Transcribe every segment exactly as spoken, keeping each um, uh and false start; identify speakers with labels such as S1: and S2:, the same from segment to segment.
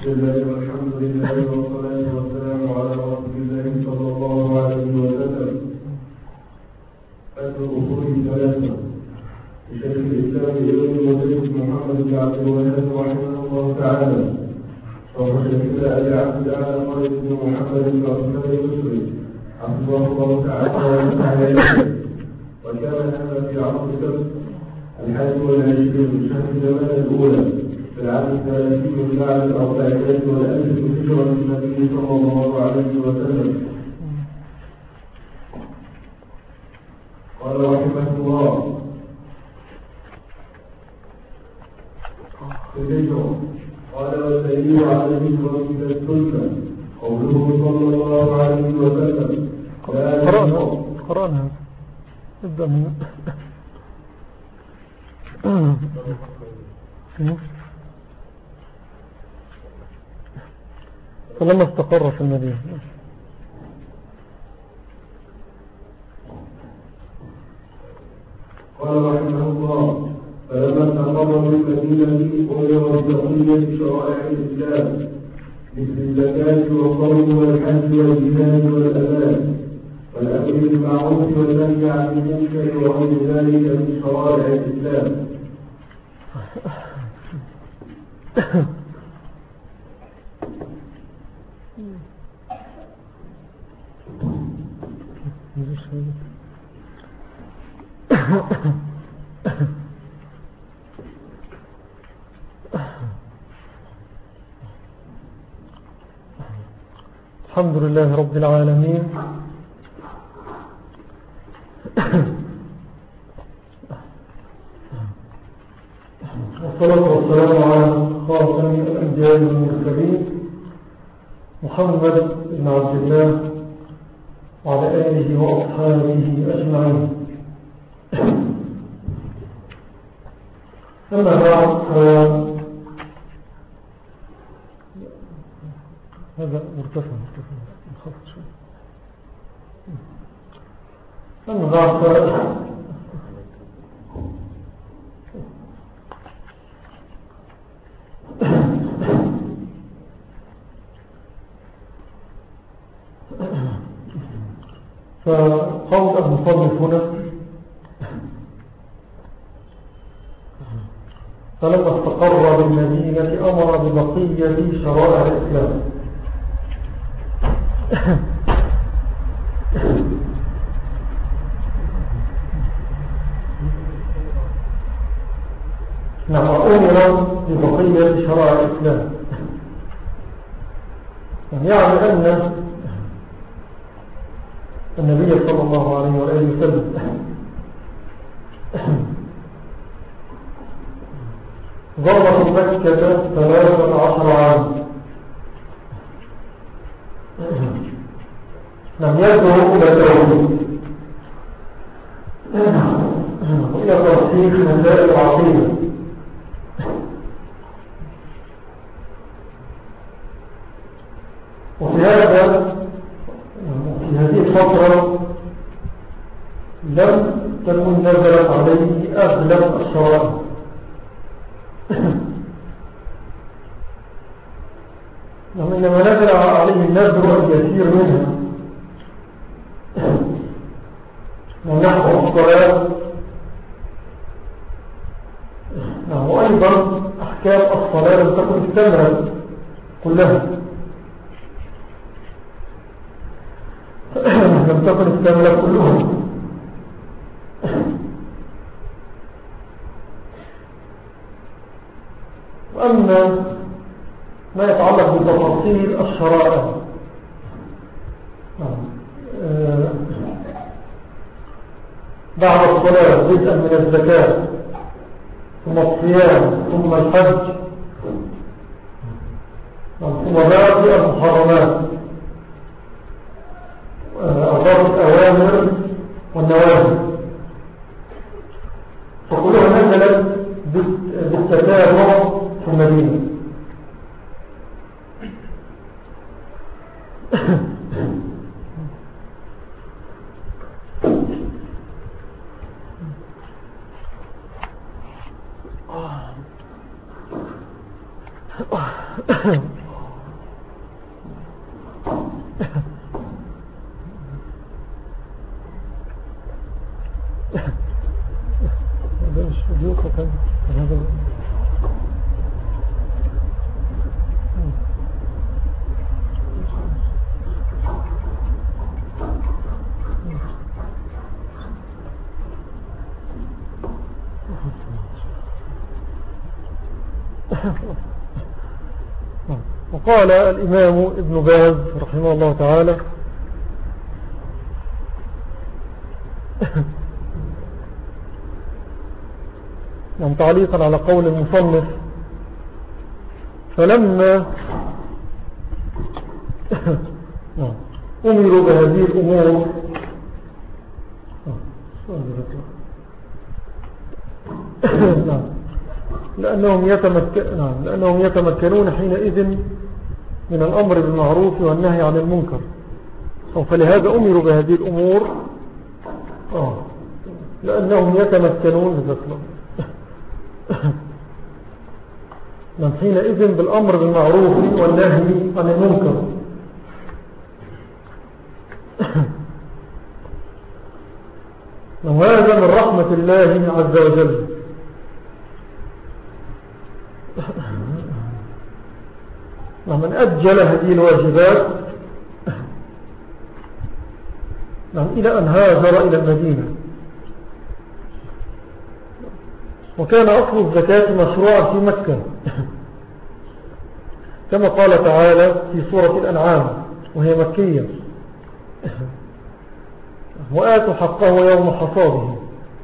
S1: بسم الله والحمد لله والصلاة والسلام على رسول الله صلى الله عليه وسلم. أهل الأصول الثلاثة لشيخ الإسلام ابن وزير محمد بن عبد الوهاب رحمه الله تعالى، وهو شيخ أبي عبد الأعلى خالد بن محمد بن عثمان المصري حفظه الله تعالى وسعى. وكان هذا في عصر السبت الحادي والعشرين من شهر جمال الأولى في العام الثلاثين من بعد الأربعينات والألف من هجرة النبي صلى الله عليه وسلم. قال رحمه الله: قال والدليل على الهجرة إلى السنة قوله صلى الله عليه وسلم:
S2: قرأنا قرأنا ابدأ من فلما استقر في المدينة.
S1: قال رحمه الله: فلما استقر في المدينة أمر ببقية شرائع الإسلام مثل الزكاة والصوم والحج والجهاد والأذان والأمر بالمعروف والنهي عن المنكر وغير ذلك من شرائع الإسلام.
S2: الحمد لله رب العالمين، والصلاة والسلام على خاتم الأنبياء والمرسلين محمد بن عبد الله وعلى آله وأصحابه أجمعين. أما بعد، هذا مرتفع مرتفع انخفض شوي. أما بعد، فقول المصنف هنا: فلما استقر بالمدينة أمر ببقية شرائع الإسلام. نعم، أمر ببقية شرائع الإسلام، يعني أن النبي صلى الله عليه وآله وسلم ظل في مكة ثلاثة عشر عاما، لم يدعو إلى التوحيد وإلى ترسيخ مسائل العقيدة، وفي هذا في هذه الفترة لم تكن نزلت عليه أغلب الشرائع، إنما نزل عليه النذر اليسير منها ونحو الصلاة، وأيضا أحكام الصلاة لم تكن استمرت كلها، لم تكن استمرت كلها. وأما ما يتعلق بتفاصيل الشرائع بعد الصلاة بدءا من الزكاة ثم الصيام ثم الحج ثم باقي المحرمات أغراض الأوامر والنواهي، فكلها نزلت بالتتابع في المدينة. صديقة هذا وقال الإمام ابن باز رحمه الله تعالى يعني تعليقا على قول المصنف فلما أمروا بهذه الأمور لأنهم, يتمكن لأنهم يتمكنون حينئذ من الأمر بالمعروف والنهي عن المنكر فلهذا أمروا بهذه الأمور آه. لأنهم يتمكنون بذلك من حينئذ بالأمر بالمعروف والنهي عن المنكر وهذا من رحمة الله عز وجل ومن أجل هذه الواجبات إلى أن هاجر إلى المدينة وكان أصل الزكاة مشروعا في مكة كما قال تعالى في سورة الأنعام وهي مكية وآتوا حقه يوم حصاده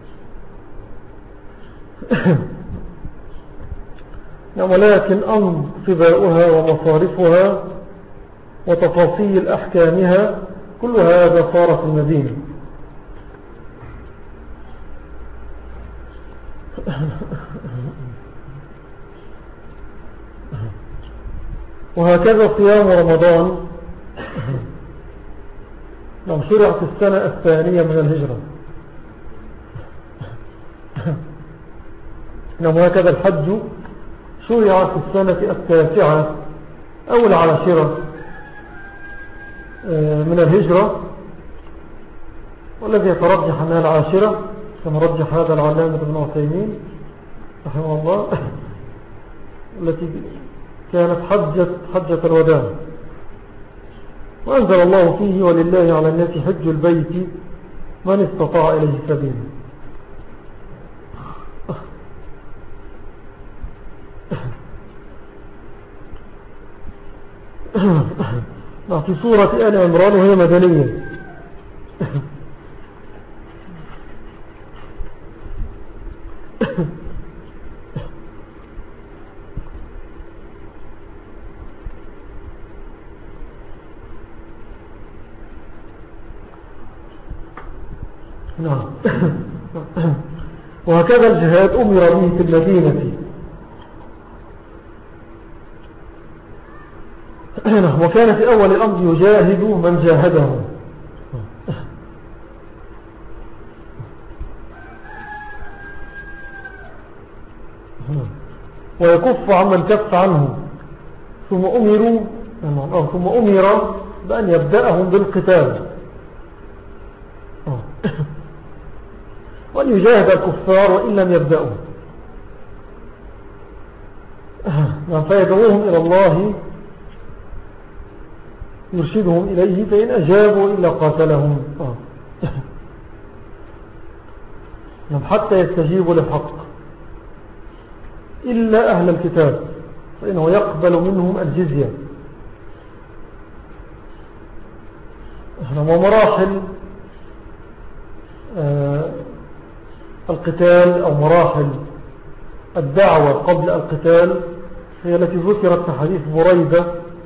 S2: ولكن أنصباؤها ومصارفها وتفاصيل أحكامها كل هذا صار في المدينة وهكذا صيام رمضان لم شرع في السنة الثانية من الهجرة وهكذا الحج شرع في السنة التاسعة أو العاشرة من الهجرة والذي يترجح أنها العاشرة كما رجح هذا العلامة ابن عثيمين رحمه الله التي كانت حجة, حجة الوداع وأنزل الله فيه ولله على الناس حج البيت من استطاع إليه سبيلا في سورة آل عمران وهي مدنية نعم وهكذا الجهاد أمر به في المدينة وكان في أول الأمر يجاهد من جاهده ويكف عمن كف عنه ثم أمروا ثم أمر بأن يبدأهم بالقتال وأن يجاهد الكفار وإن لم يبدأوا فيدعوهم إلى الله يرشدهم إليه فإن أجابوا إلا قاتلهم حتى يستجيبوا للحق إلا أهل الكتاب فإنه يقبل منهم الجزية ومراحل آه القتال أو مراحل الدعوة قبل القتال هي التي ذكرت في حديث بريدة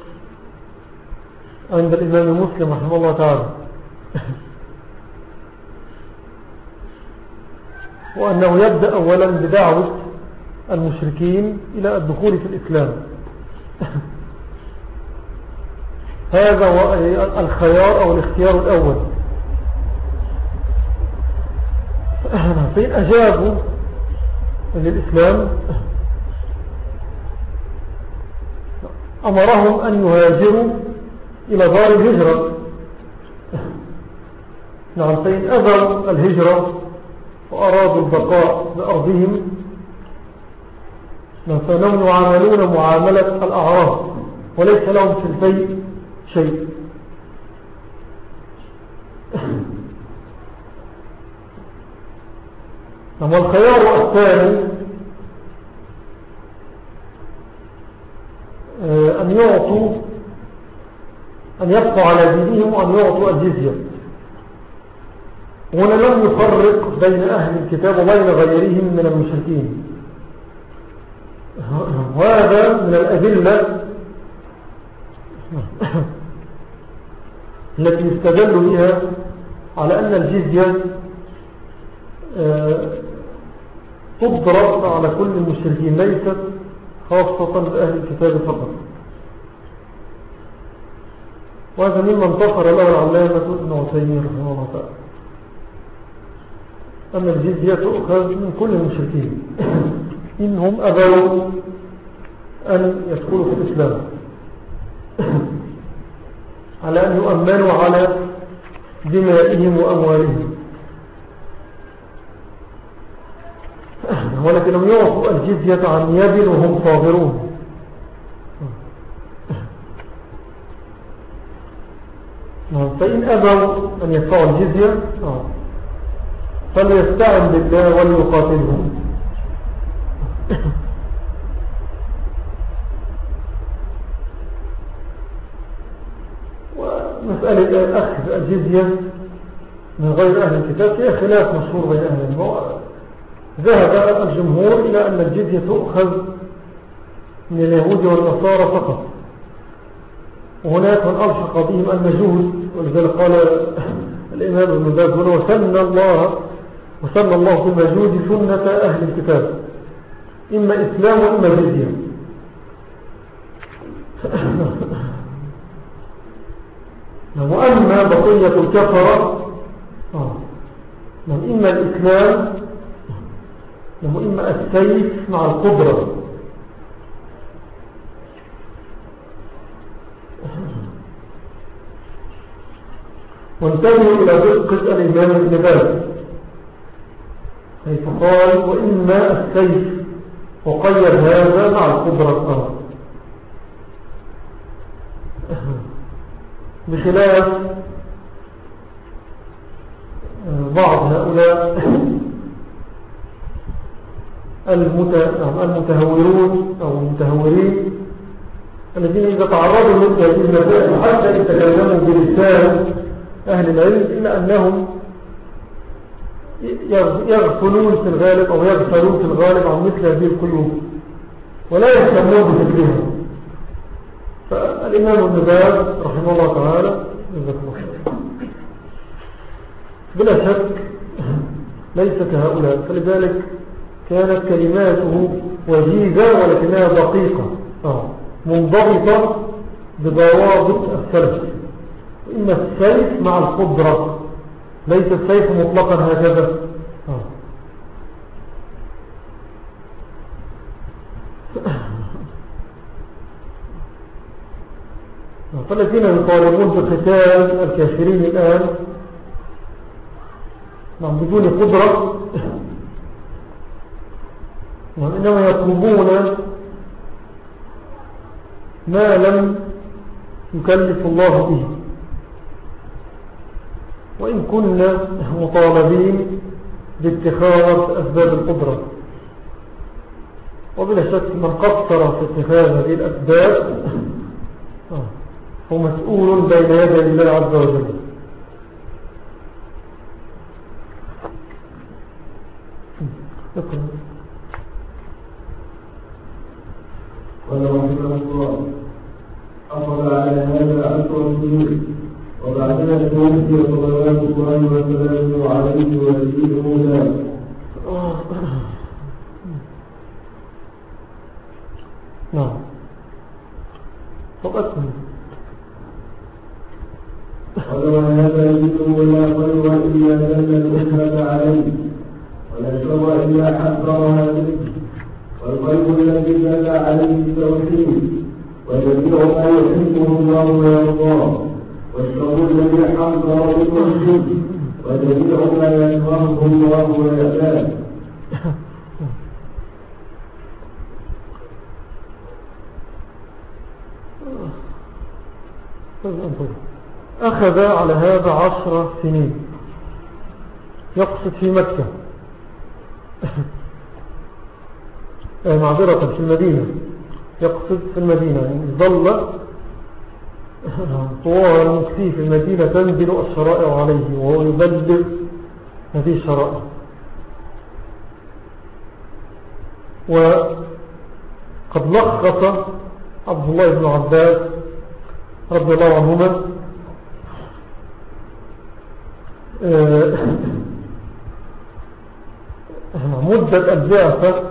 S2: عند الإمام مسلم رحمه الله تعالى وأنه يبدأ أولا بدعوة المشركين إلى الدخول في الإسلام هذا هو الخيار أو الاختيار الأول فإن أجابوا للإسلام أمرهم أن يهاجروا إلى دار الهجرة نعم فإن أبوا الهجرة وأرادوا البقاء بأرضهم فإنهم يعاملون معاملة الأعراب وليس لهم في البيت شيء. أما الخيار الثاني أن يعطوا أن يبقوا على دينهم وأن يعطوا الجزية. هنا لم يفرق بين أهل الكتاب وبين غيرهم من المشركين، وهذا من الأدلة التي يستدل بها على أن الجزية تضرب على كل المشركين ليست خاصة بأهل الكتاب فقط. وهذا مما انتصر له العلامة ابن عثيمين رحمه الله تعالى، أن الجزية تؤخذ من كل المشركين إنهم أبوا أن يدخلوا في الإسلام على أن يؤمنوا على دمائهم وأموالهم، ولكنهم يعطوا الجزية عن يد وهم صاغرون. فإن أبوا أن يدفعوا الجزية فليستعن بالله وليقاتلهم. ومسألة أخذ الجزية من غير أهل الكتاب هي خلاف مشهور بين أهل العلم. ذهب الجمهور إلى أن الجزية تؤخذ من اليهود والنصارى فقط، وهناك من ألحق بهم المجوس، ولذلك قال الإمام ابن باز وسن الله وسن الله في المجوس سنة أهل الكتاب إما إسلام وإما جزية. وأما بقية الكفرة إما الإسلام وإما السيف مع القدرة. وانتبهوا إلى دقة الإمام ابن باز حيث قال وإما السيف، وقيد هذا مع القدرة بخلاف بعض هؤلاء المتهورون أو المتهورين الذين إذا تعرضوا لهذه المسائل حتى يتكلموا بلسان أهل العلم إلا أنهم يغفلون في الغالب أو يغفلون في الغالب عن مثل هذه القلوب ولا يهتمون بذكرها. فالإمام ابن باز رحمه الله تعالى بلا شك ليس كهؤلاء، فلذلك كانت كلماته وجيزة ولكنها دقيقة منضبطة بضوابط السلف. إن السيف مع القدرة، ليس السيف مطلقا هكذا. فالذين يطالبون بقتال الكافرين الآن بدون قدرة وإنما يطلبون ما لم يكلف الله به، وإن كنا مطالبين باتخاذ أسباب القدرة. وبلا شك من قصر في اتخاذ هذه الأسباب هو مسؤول بين يدي الله عز وجل.
S1: قال رحمه الله أخذ على هذا أنت والسنين وبعدها توفي صلوات الله وسلامه عليه وسلم موسى.
S2: نعم فقط
S1: قال وهذا يجب ولا خير إلا دل الأسرة عليه ولا شر إلا حسرها به، والخير الذي دل عليه التوحيد وجميع ما يحبه الله ويرضاه، والشر الذي حذر بالتوحيد وجميع ما يكرهه الله ويأباه.
S2: أخذ على هذا عشر سنين، يقصد في مكة معذرة في المدينة، يقصد في المدينة، يعني ظل طوال مكتيه في المدينة تنزل الشرائع عليه وهو يبلغ هذه الشرائع. وقد لخص عبد الله بن عباس رضي الله عنهما مدة البعثة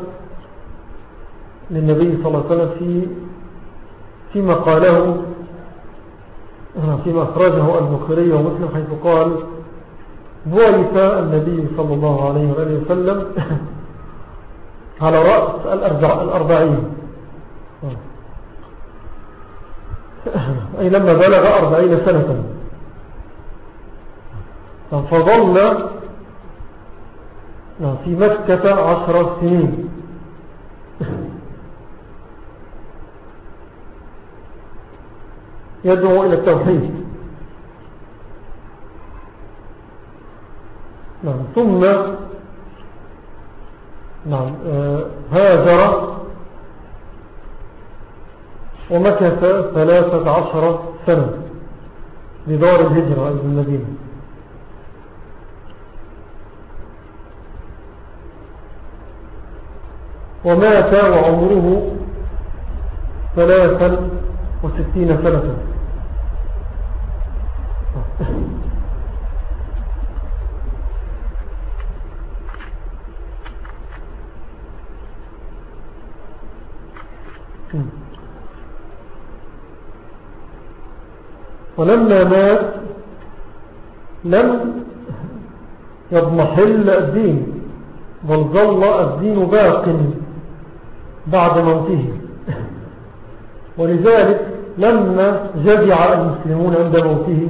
S2: للنبي صلى الله عليه وسلم في فيما قاله فيما أخرجه البخاري ومسلم، حيث قال: بعث النبي صلى الله عليه وآله وسلم على رأس الأربعين، أي لما بلغ أربعين سنة، فظل في مكة عشر سنين. يدعو إلى التوحيد. نعم. ثم نعم هاجر ومكث ثلاثة عشر سنة لدار الهجرة إلى المدينة. ومات وعمره ثلاثا وستين سنة. ولما مات لم يضمحل الدين، بل ظل الدين باق بعد موته. ولذلك لما جزع المسلمون عند موته،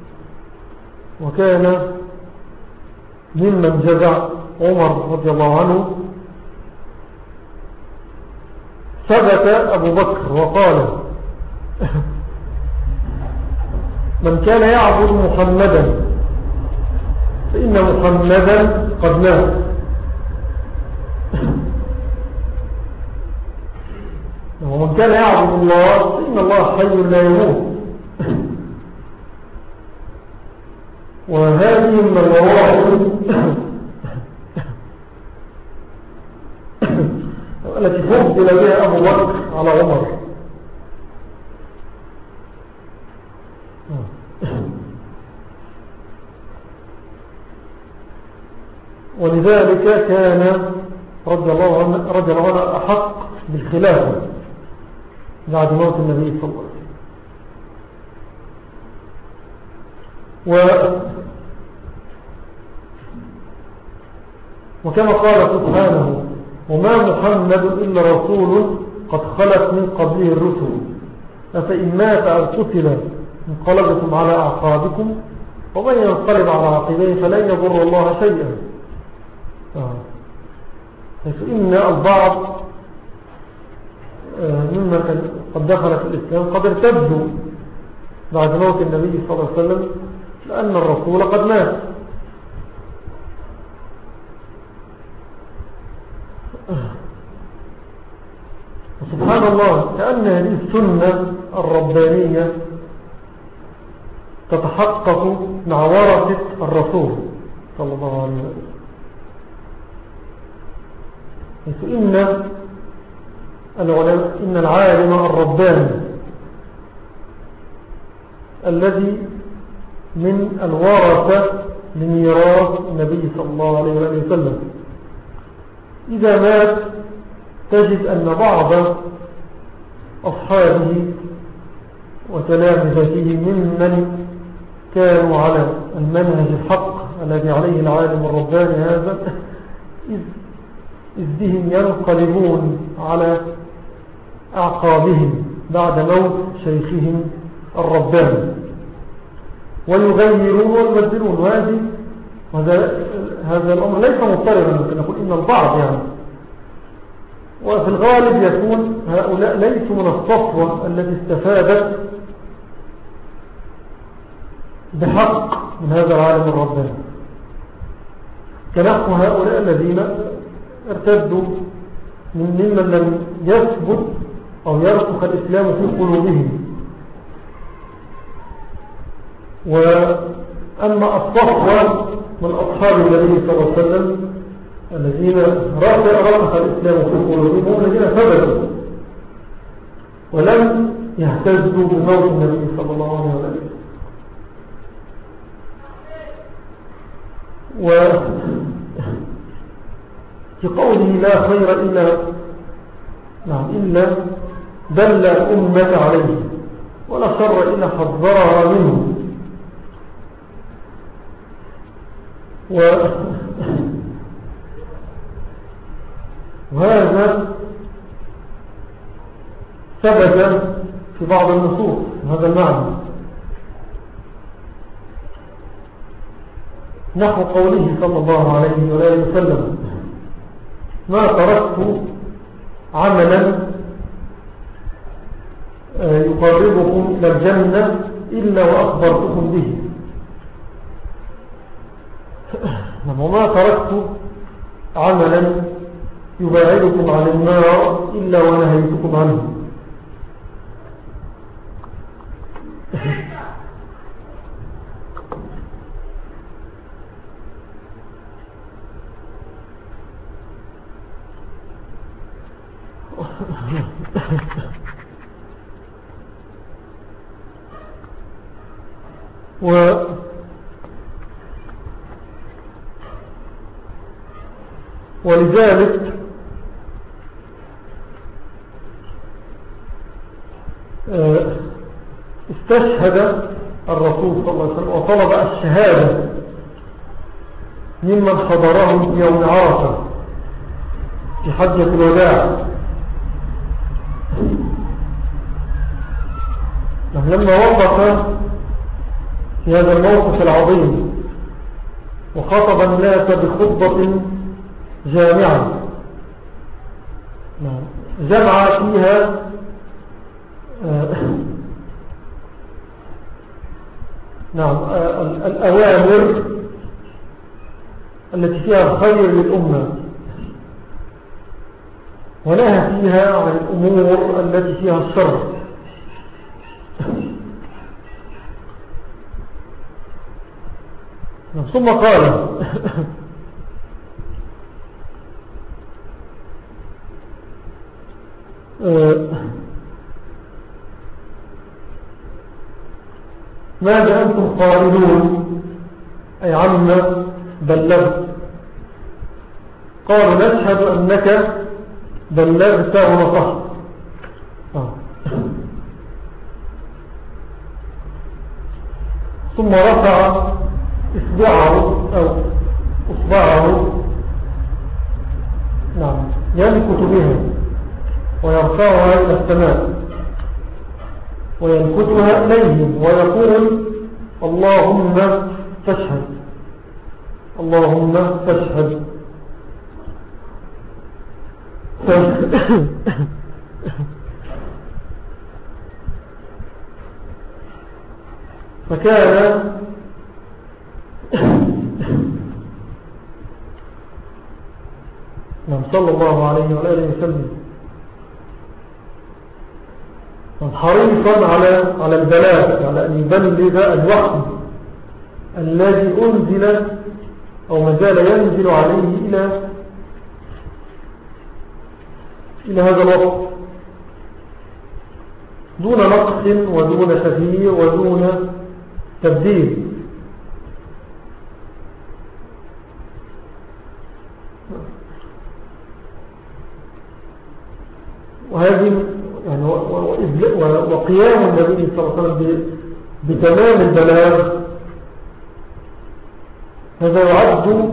S2: وكان ممن جزع عمر رضي الله عنه، ثبت أبو بكر وقال: من كان يعبد محمدا فإن محمدا قد مات. ومن كان يعبد الله فإن الله حي لا يموت. وهذه من الواقع التي فضل بها أبو بكر على عمر. ولذلك كان رضي الله عنه رضي الله عنه أحق بالخلافة بعد موت النبي صلى الله عليه وسلم. وكما قال سبحانه: وما محمد إلا رسول قد خلت من قبله الرسل أفإن مات أو قتل انقلبتم على أعقابكم ومن ينقلب على عقبيه فلن يضر الله شيئا. فإن البعض مما قد دخل في الإسلام قد ارتدوا بعد موت النبي صلى الله عليه وسلم لأن الرسول قد مات. سبحان الله، كأن هذه السنة الربانية تتحقق مع ورثة الرسول صلى الله عليه وسلم. إن إن العالم الرباني الذي من الورثة لميراث النبي صلى الله عليه وسلم إذا مات تجد أن بعض أصحابه وتلامذته ممن كانوا على المنهج الحق الذي عليه العالم الرباني هذا إذ بهم ينقلبون على أعقابهم بعد موت شيخهم الرباني ويغيرون ويبدلون. وهذه هذا هذا الأمر ليس مضطربا، ممكن نقول إن البعض يعني، وفي الغالب يكون هؤلاء ليسوا من الصفوة التي استفادت بحق من هذا العالم الرباني، كنحو هؤلاء الذين ارتدوا ممن لم يثبت أو يرسخ الإسلام في قلوبهم. وأما الصفوة من أصحاب النبي صلى الله عليه وسلم الذين رسخ الإسلام في قلوبهم هم الذين ثبتوا ولم يهتزوا بموت النبي صلى الله عليه وسلم. وفي قوله لا خير إلا نعم إلا دل أمة عليه ولا شر إلا حذرها منه. و وهذا ثبت في بعض النصوص هذا المعنى، نحو قوله صلى الله عليه وآله وسلم ما تركت عملا يقربكم إلى الجنة إلا وأخبرتكم به، وما تركت عملا يباعدكم عن النار إلا ونهيتكم عنه. و ولذلك استشهد الرسول صلى الله عليه وسلم وطلب الشهادة ممن حضره في يوم عرفة في حجة الوداع، لما وقف في هذا الموقف العظيم وخطب الناس بخطبة جامعة جمع فيها نعم الأوامر التي فيها الخير للأمة ونهى فيها عن الأمور التي فيها الشر. ثم قال ماذا أنتم قائلون أي عما بلغت؟ قالوا نشهد أنك بلغت ونصحت. آه. ثم رفع إصبعه أو إصبعه نعم ينكت بها ويرفعها إلى السماء وينكتها إليهم ويقول اللهم فاشهد اللهم فاشهد. فكان من صلى الله عليه وآله وسلم حريصا على على البلاغ، على أن يبلغ الوحي الذي أنزل أو ما زال ينزل عليه إلى إلى هذا الوقت دون نقص ودون تغيير ودون تبديل. وهذه يعني وقيام النبي صلى الله عليه وسلم بتمام البلاغ هذا يعد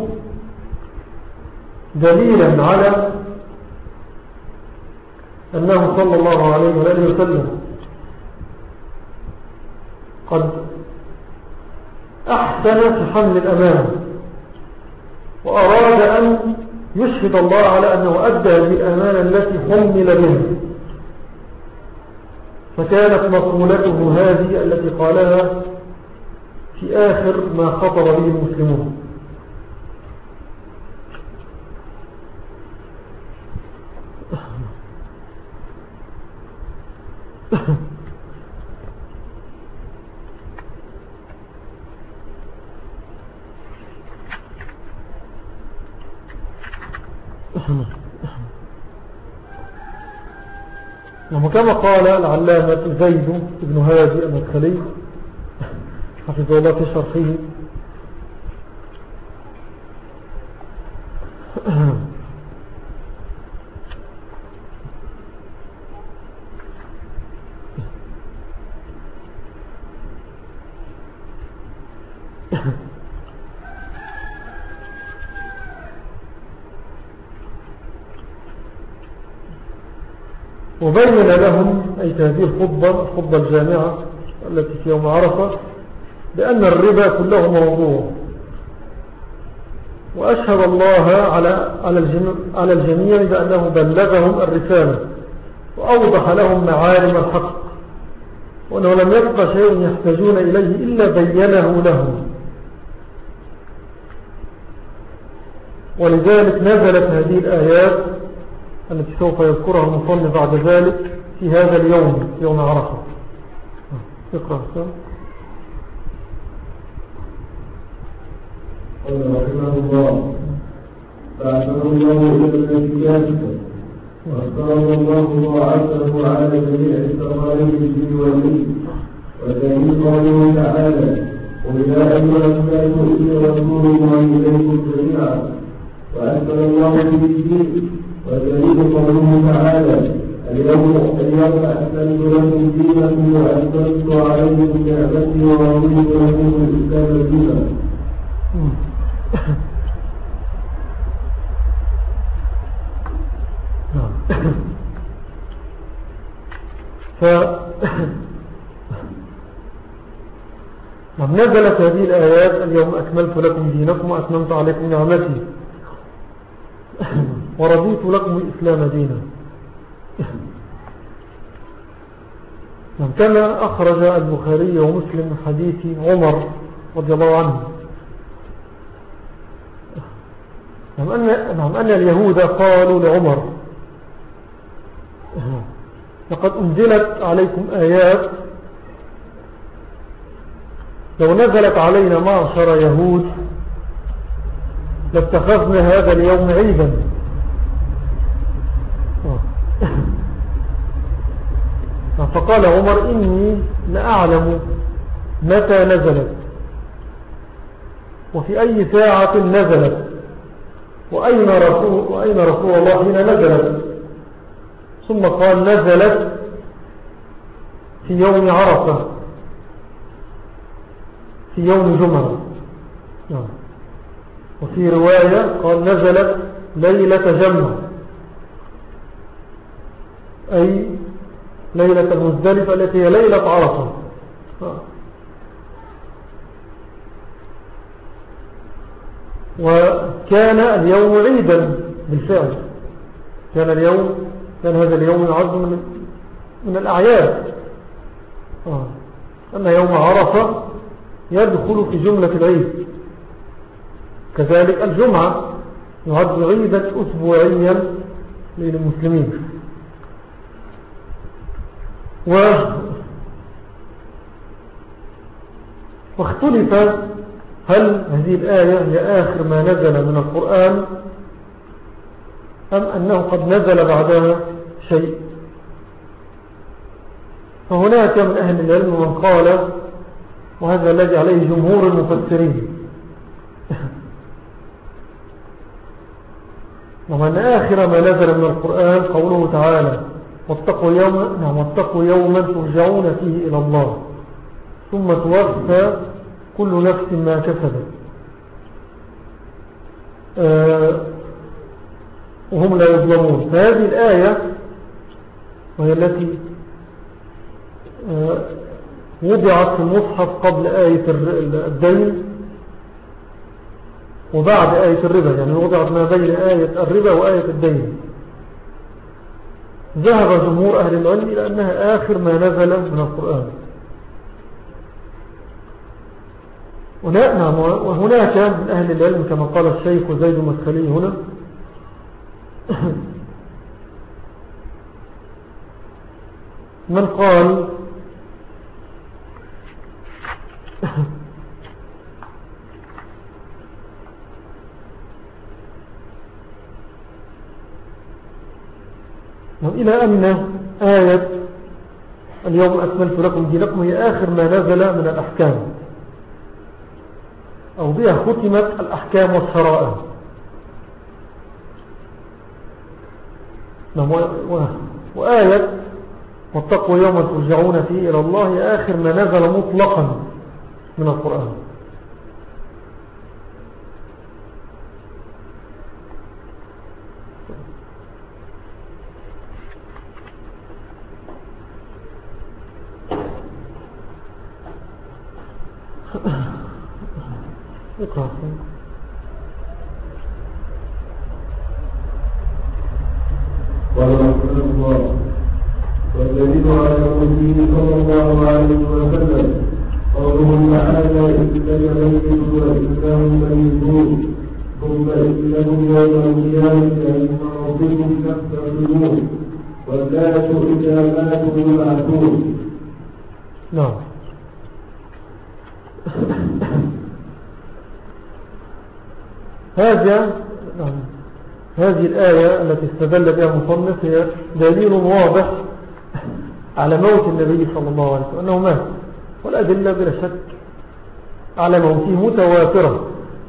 S2: دليلا على أنه صلى الله عليه وآله وسلم قد أحسن في حمل الأمانة وأراد أن يشهد الله على أنه أدى هذه الأمانة التي حمل بها، فكانت مقولته هذه التي قالها في آخر ما خطر به المسلمون: وكما قال العلامة زيد بن هادي المدخلي حفظه الله في شرحه: وبين لهم أي هذه الخطبة الخطبة الجامعة التي في يوم عرفة بأن الربا كله موضوع، وأشهد الله على على الجميع بأنه بلغهم الرسالة وأوضح لهم معالم الحق، وأنه لم يبقى شيء يحتاجون إليه إلا بينه لهم. ولذلك نزلت هذه الآيات التي سوف يذكرها المصنف بعد ذلك في هذا اليوم، يوم عرفة. اقرأ.
S1: قال رحمه الله: فأعتنى الله إلى الكتاب واختاره الله وعزه على جميع الثقائل الدين والدين، ودليل قوله تعالى: وإذا أيها الناس إني رسول الله إليكم جميعا، وأنزل الله به الدين، ودليل قوله تعالى: اليوم اليوم أكملت لكم دينكم وأتممت عليكم نعمتي ورضيت لكم الإسلام دينا.
S2: ف نزلت هذه الآيات: اليوم أكملت لكم دينكم وأتممت عليكم نعمتي ورضيت لكم الإسلام دينا. كما أخرج البخاري ومسلم حديث عمر رضي الله عنه نعم أن, نعم أن اليهود قالوا لعمر: لقد أنزلت عليكم آيات لو نزلت علينا معشر يهود لاتخذنا هذا اليوم عيدا. فقال عمر: إني لأعلم متى نزلت وفي أي ساعة نزلت وأين رسول, وأين رسول الله حين نزلت. ثم قال: نزلت في يوم عرفة في يوم جمعة. وفي رواية قال: نزلت ليلة جمعة، أي ليلة المزدلفة التي هي ليلة عرفة. وكان اليوم عيدا بالفعل، كان اليوم كان هذا اليوم يعد من, من الأعياد، أن يوم عرفة يدخل في جملة العيد. كذلك الجمعة يعد عيدا أسبوعيا للمسلمين. و واختلف هل هذه الآية هي آخر ما نزل من القرآن أم أنه قد نزل بعدها شيء. فهناك من أهل العلم من قال، وهذا الذي عليه جمهور المفسرين، وأن آخر ما نزل من القرآن قوله تعالى: واتقوا يوما نعم واتقوا يوما ترجعون فيه إلى الله ثم توفى كل نفس ما كسبت آه وهم لا يظلمون. فهذه الآية وهي التي آه وضعت في المصحف قبل آية الدين وبعد آية الربا، يعني وضعت ما بين آية الربا وآية الدين. ذهب جمهور أهل العلم إلى أنها آخر ما نزل من القرآن. وهناك من أهل العلم كما قال الشيخ زيد المدخلي هنا من قال إلى أن آية اليوم أكملت لكم دينكم هي آخر ما نزل من الأحكام، أو بها ختمت الأحكام والشرائع. وآية واتقوا يوما ترجعون فيه إلى الله هي آخر ما نزل مطلقا من القرآن. اقرأ.
S1: قال رحمه الله: والدليل على قوله صلى الله عليه وسلم قوله تعالى: إنك ميت وإنهم ميتون ثم إنهم يوم القيامة عند ربكم تختصمون والناس إذا ماتوا يبعثون.
S2: نعم. هذا هذه الآية التي استدل بها المصنف هي دليل واضح على موت النبي صلى الله عليه وسلم أنه مات، والأدلة بلا شك على موته متواترة،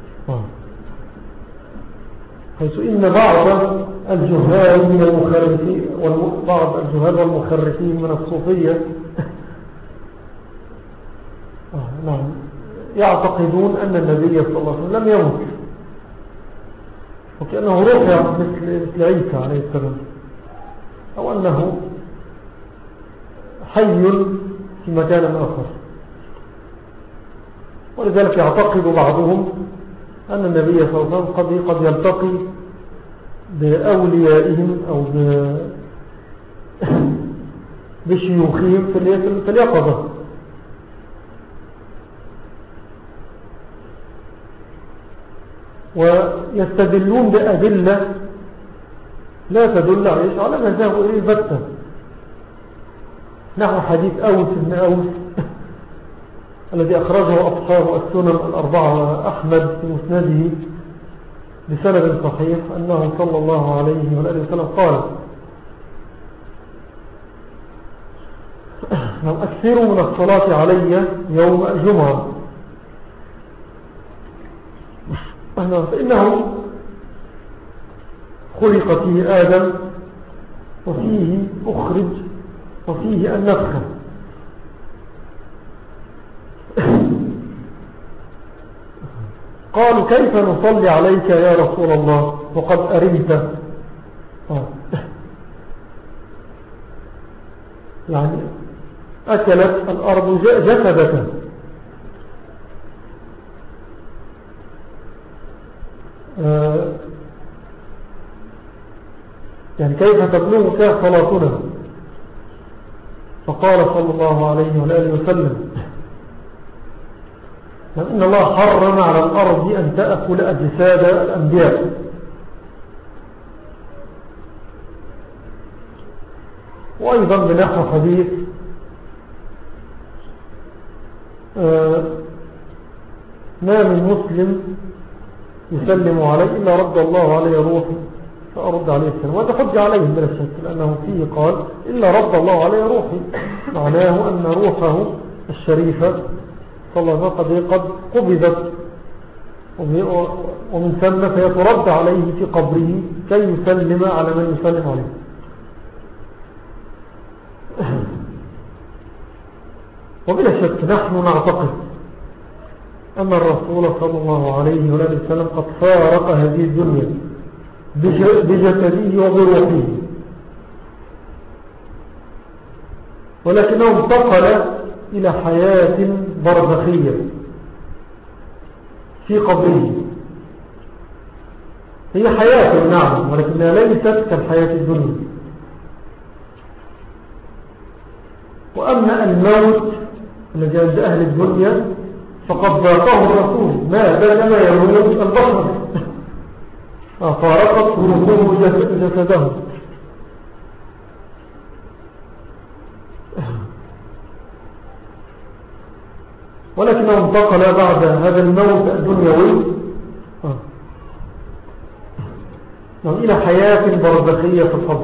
S2: حيث إن بعض الجهال من المخرفين وبعض الجهال والمخرفين من الصوفية نعم يعتقدون أن النبي صلى الله عليه وسلم لم يمت، وكأنه رفع مثل, مثل عيسى عليه السلام، أو أنه حي في مكان آخر. ولذلك يعتقد بعضهم أن النبي صلى الله عليه وسلم قد, قد يلتقي بأوليائهم أو بشيوخهم في اليقظة، ويستدلون بأدلة لا تدل على ما ذهبوا إليه بتة، نحو حديث أوس بن أوس الذي أخرجه أصحاب السنن الأربعة أحمد في مسنده بسند صحيح أنه صلى الله عليه وآله وسلم قال: أكثروا من الصلاة علي يوم الجمعة فإنه خلق فيه آدم وفيه أخرج وفيه النفخ. قالوا: كيف نصلي عليك يا رسول الله وقد أرمت؟ يعني أكلت الأرض جسدك. يعني كيف تبلغ فيها صلاتنا؟ فقال صلى الله عليه وآله وسلم: إن الله حرم على الأرض أن تأكل أجساد الأنبياء. وأيضا بنحو حديث ما من مسلم يسلم عليه إلا رد الله عليه روحي فأرد عليه السلام. وهذا حج عليهم بلا شك، لأنه فيه قال: إلا رد الله عليه روحي، معناه أن روحه الشريفة صلى الله عليه وسلم قد قبضت، ومن ثم فيترد عليه في قبره كي يسلم على من يسلم عليه. وبلا شك نحن نعتقد أن الرسول صلى الله عليه وسلم قد فارق هذه الدنيا بجسده وبروحه، ولكنه انتقل إلى حياة برزخية في قبره، هي حياة نعم، ولكنها ليست كالحياة الدنيا. وأما الموت الذي عند أهل الدنيا فقد ذاقه الرسول ما بينما يموت البشر فارقت روحه جسده. ولكنه انتقل بعد هذا الموت الدنيوي إلى حياة برزخية في الفضل،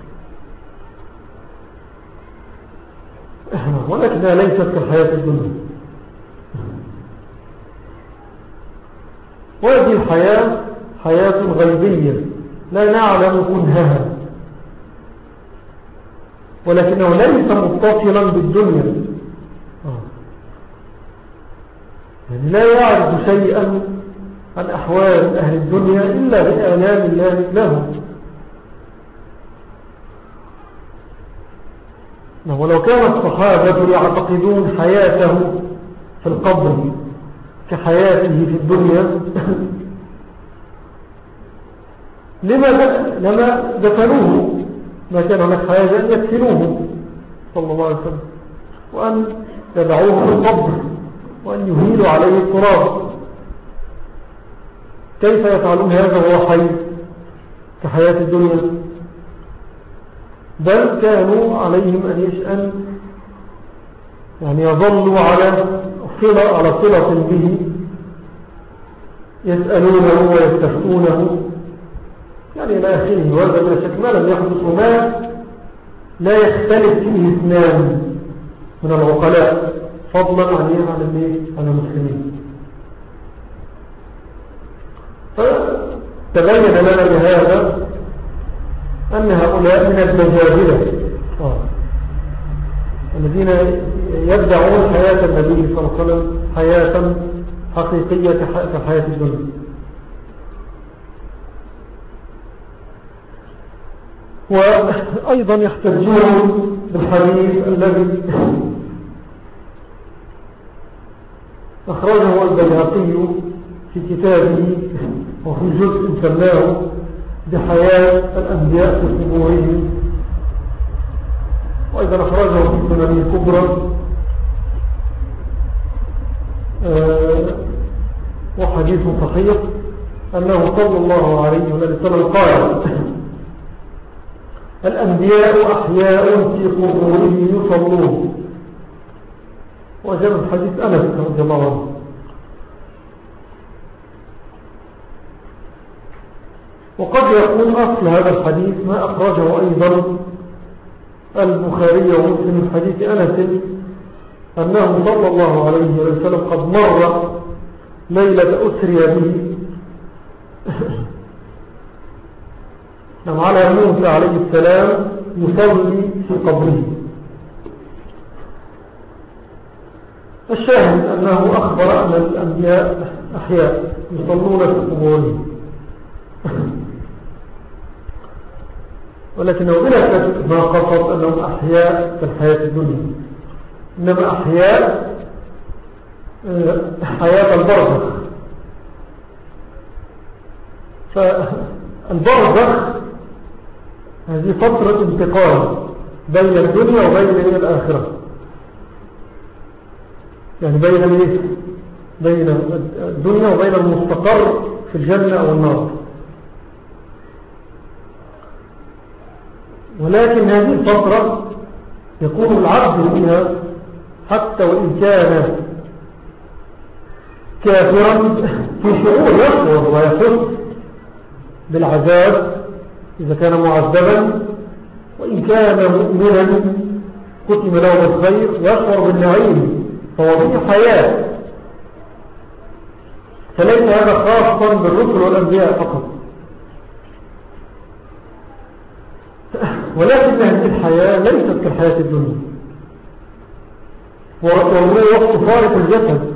S2: ولكنها ليست كالحياة الدنيا. وهذه الحياة حياة غيبية لا نعلم كنهها، ولكنه ليس متصلا بالدنيا، يعني لا يعرف شيئا عن أحوال أهل الدنيا إلا بإعلام الله له. ولو كان الصحابة يعتقدون حياته في القبر كحياته في الدنيا لما دفنوه، ما كان هناك حاجة أن يدفنوه صلى الله عليه وسلم، وأن يدعوه في القبر وأن يهيلوا عليه التراب. كيف يفعلون هذا وهو حي كحياة الدنيا؟ بل كانوا عليهم أن يشأن يعني يظلوا على صلة على صلة به، يسألونه ويستفتونه يعني إلى آخره. وهذا من الشك ما لم يحدث وما لا يختلف فيه اثنان من العقلاء فضلا عن عن المسلمين. فتبين لنا بهذا أن هؤلاء من الدجاجلة الذين يدعون حياة النبي صلى الله عليه وسلم حياة حقيقية كحياة الدنيا. وأيضا يحتجون بالحديث الذي أخرجه البيهقي في كتابه وفي جزء سماه بحياة الأنبياء في قبورهم، وأيضا أخرجه في السنن الكبرى أه وحديث صحيح أنه صلى الله عليه وسلم قال: الأنبياء أحياء في قبورهم يصلون. وجاء من حديث أنس رضي الله عنه. وقد يكون أصل هذا الحديث ما أخرجه أيضا البخاري ومسلم من حديث أنس أنه صلى الله عليه وسلم قد مر ليلة أسري به على موسى عليه السلام يصلي في قبره. الشاهد أنه أخبر أن الأنبياء أحياء يصلون في قبورهم، ولكنه بلا شك ما قصد أنهم أحياء في الحياة الدنيا، إنما أحياء حياة البرزخ. فالبرزخ هذه فترة انتقال بين الدنيا وبين الآخرة، يعني بين بين الدنيا وبين المستقر في الجنة أو النار. ولكن هذه الفترة يكون العبد فيها حتى وإن كان كافرا في شعور يشعر ويحس بالعذاب إذا كان معذبا، وإن كان مؤمنا كتب له الخير يشعر بالنعيم، فهو في حياة. فليس هذا خاصا بالرسل والأنبياء فقط، ولكن هذه الحياة ليست كالحياة الدنيا. وهو وقت فارق الجسد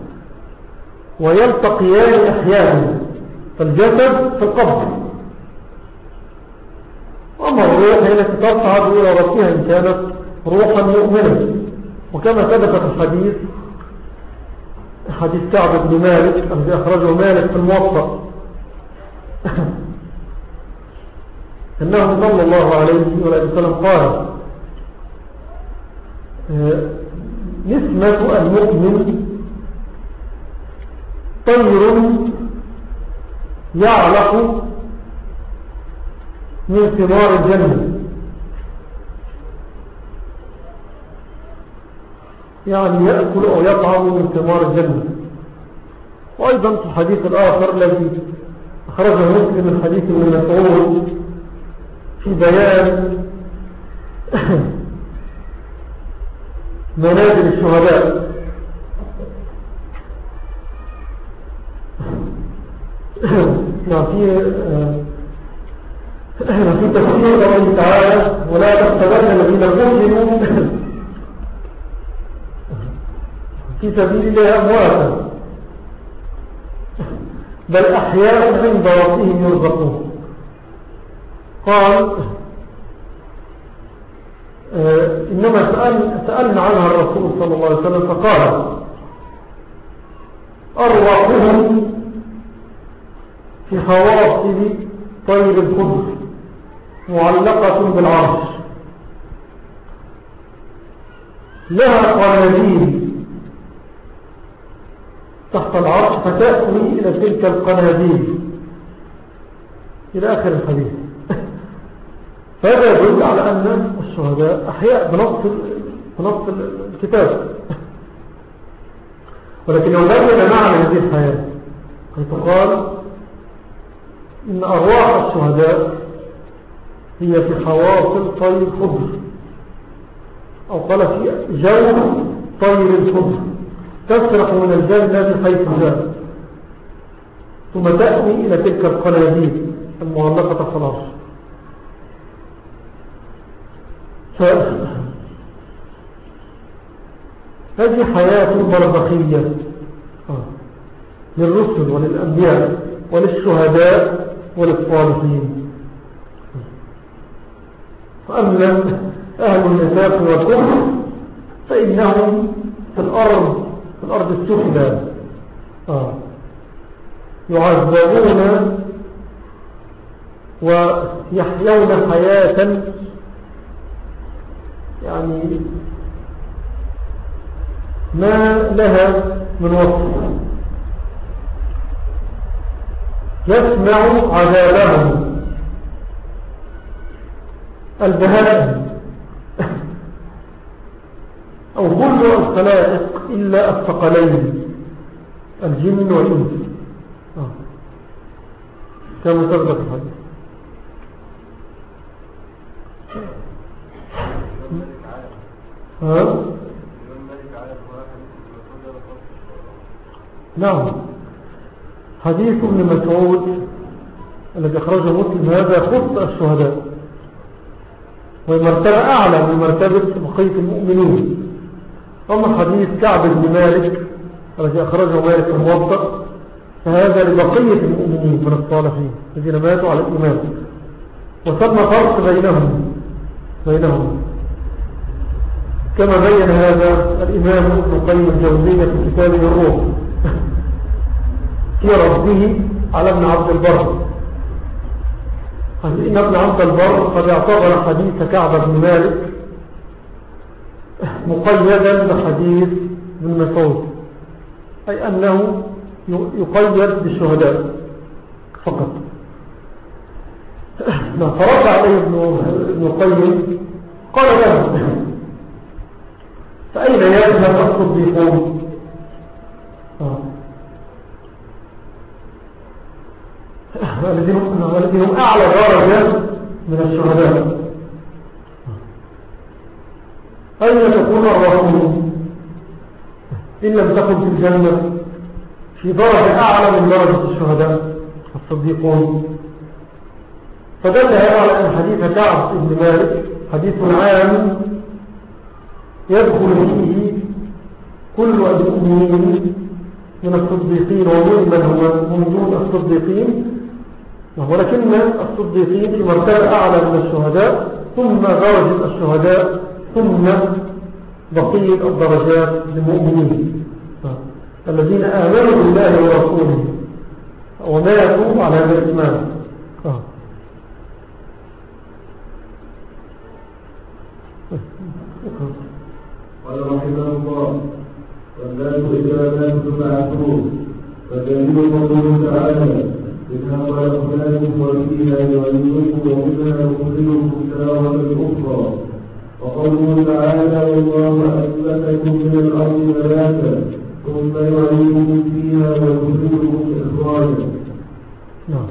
S2: ويلتقيان أحيانا، فالجسد في القبر، أما الروح هي التي تصعد إلى ربها إن كانت روحا مؤمنة. وكما ثبت في الحديث حديث كعب بن مالك الذي أخرجه مالك في الموطأ أنه صلى الله عليه وسلم قال نسمة المؤمن طير يعلق من ثمار الجنة، يعني يأكل أو يطعم من ثمار الجنة. وأيضا في الحديث الآخر الذي أخرجه مسلم من حديث ابن مسعود في بيان منازل الشهداء، في في تفسير قوله تعالى ولا تحسبن الذين قتلوا في سبيل الله أمواتا بل أحياء عند ربهم يرزقون. قال إنما سأل سألنا عنها الرسول صلى الله عليه وسلم فقال أرواحهم في خواصل طير الخضر معلقة بالعرش لها قناديل تحت العرش فتأوي إلى تلك القناديل إلى آخر الحديث. فهذا يدل على أن الشهداء أحياء بنص بنص الكتاب، ولكن لو بين معنى هذه الحياة حيث قال إن أرواح الشهداء هي في حواصل طير خضر، أو قال في جو طير الخضر تسرح من الجنة حيث جاء ثم تأوي إلى تلك القناديل المعلقة في العرش. هذه حياة برزخية للرسل وللأنبياء وللشهداء وللصالحين. فأما أهل النفاق والكفر فإنهم في الأرض في الأرض السفلى يعذبون ويحيون حياة يعني ما لها من وصف، يسمع عذابهم البهائم أو كل الخلائق إلا الثقلين الجن والإنس آه. كما تربط الحديث. ها؟ نعم، حديث ابن مسعود الذي أخرجه مسلم هذا خص الشهداء وهي مرتبة أعلى من مرتبة بقية المؤمنين. أما حديث كعب بن مالك الذي أخرجه مالك في الموطأ فهذا لبقية المؤمنين من الصالحين الذين ماتوا على الإيمان، وثم فرق بينهم بينهم كما بين هذا الإمام ابن القيم الجوزية في كتابه الروح في رده على ابن عبد البر. إن ابن عبد البر قد اعتبر حديث كعب بن مالك مقيدا بحديث ابن مسعود، أي أنه يقيد بالشهداء فقط. فرد عليه ابن القيم قال له فأين يذهب الصديقون؟ والذين هم أعلى درجة من الشهداء، أين تكون أرواحهم إن لم تكن في الجنة في درجة أعلى من درجة الشهداء الصديقون؟ فدل هذا على أن حديث كعب بن مالك حديث عام يدخل فيه كل المؤمنين من الصديقين ومن هم من دون الصديقين، ولكن الصديقين في مرتبة أعلى من الشهداء، ثم درجة الشهداء، ثم بقية الدرجات للمؤمنين الذين آمنوا بالله ورسوله وماتوا على هذا الإيمان. آه.
S1: قال رحمه الله: والناس إذا ماتوا معتون فدليل قوله تعالى: منها خلقناكم وفيها نعيدكم ومنها نخرجكم تارة أخرى. وقوله تعالى: والله أنبتكم من الأرض نباتا ثم يعيدكم فيها ويخرجكم إخراجا.
S2: نعم.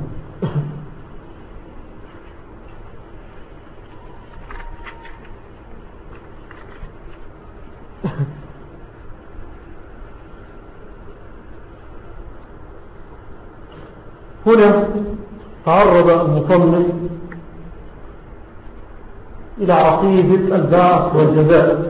S2: هنا تعرض المصنف إلى عقيدة البعث والجزاء،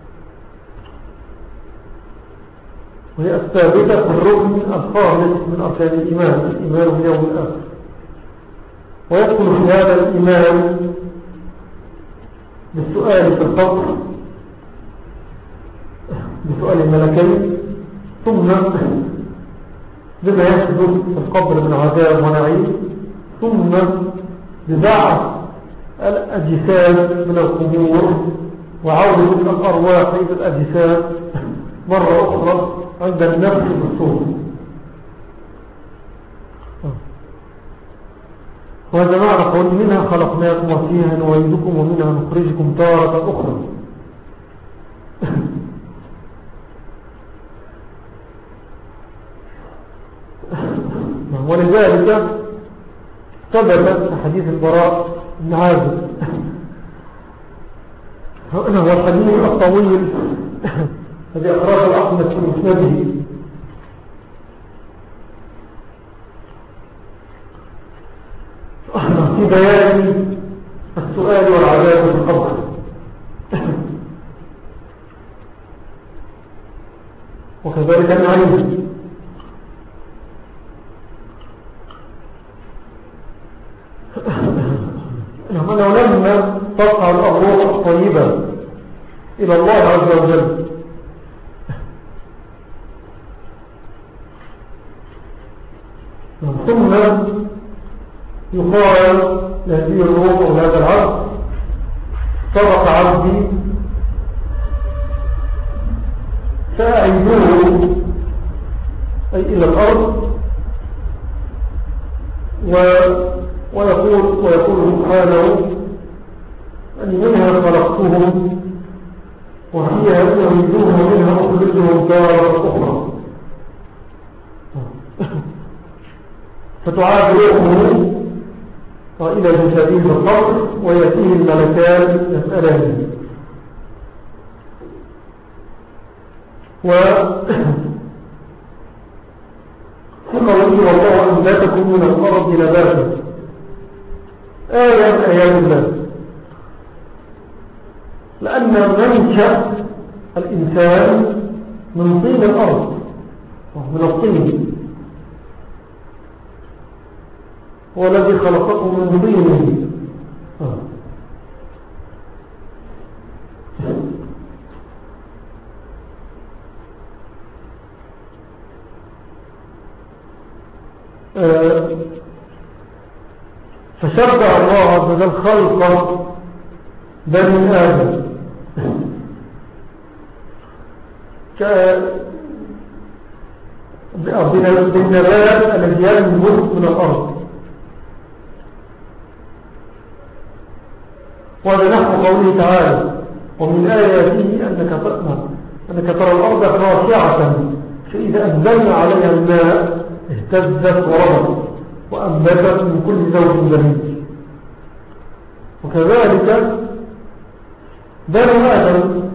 S2: وهي الثابتة في الركن الخامس من أركان الإيمان، الإيمان باليوم الآخر. ويدخل في هذا الإيمان بالسؤال في القبر، بسؤال الملكين، ثم بما يحدث في القبر من عذاب ونعيم، ثم ببعث الأجساد من القبور وعودة الأرواح إلى الأجساد مرة أخرى عند النفس بالصور. وهذا معنى قول: منها خلقناكم وفيها نعيدكم ومنها نخرجكم تارة أخرى. ولذلك ثبت في حديث البراء بن عازب، هو الحديث الطويل الذي أخرجه أحمد في مسنده، في بيان السؤال والعذاب في القبر. وكذلك النعيم. أنه لما تقع الأرواح الطيبة إلى الله عز وجل ثم يقال لهذه الروح ولهذا العبد: سبق عبدي فأعيدوه، أي إلى الأرض، و ويقول, ويقول سبحانه: أن منها خلقتهم وفيها يعيدون ومنها أخرجهم تارة أخرى. فتعاد روحه إلى جسده في القبر ويأتيه الملكان يسألان. و ثم يقول: والله أنبتكم من الأرض نباتا، آية من آيات الله، لأن منشأ الإنسان من طين الأرض، من الطين، هو الذي خلقكم من طين. فشرع الله عز وجل خلق بني آدم بالنبات الذي ينبت من الأرض. وهذا نحو قوله تعالى: ومن آياته أنك أنك ترى الأرض خاشعة فإذا أنزلنا عليها الماء اهتزت وربت وأنبتت من كل زوج بهيج. وكذلك بنو آدم،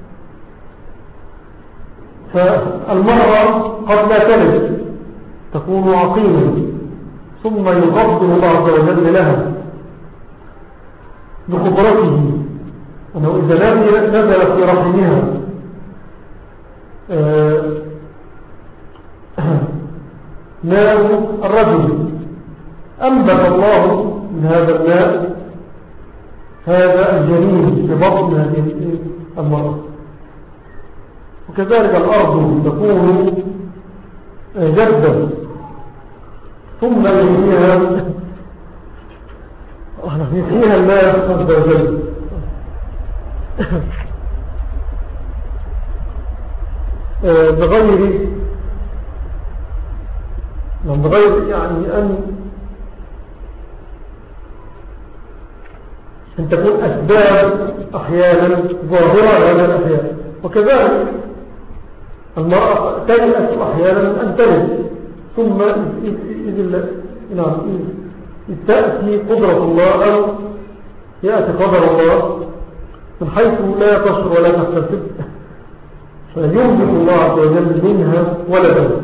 S2: فالمرأة قد لا تلد تكون عقيمة، ثم يقدر الله عز وجل لها بقدرته أنه إذا نزل في رحمها ماء الرجل أنبت الله من هذا الماء هذا الجنين في بطن هذه المرأة. وكذلك الأرض تكون جدا ثم يحييها يحييها الله عز وجل بغير بغير يعني أن أن تكون أسباب أحيانا ظاهرة لهذا الأحيان. وكذلك المرأة تيأس أحيانا أن تلد، ثم إذ تأتي قدرة الله أو يأتي قدر الله من حيث لا تشعر ولا تحتسب، فينبت الله عز وجل منها ولدا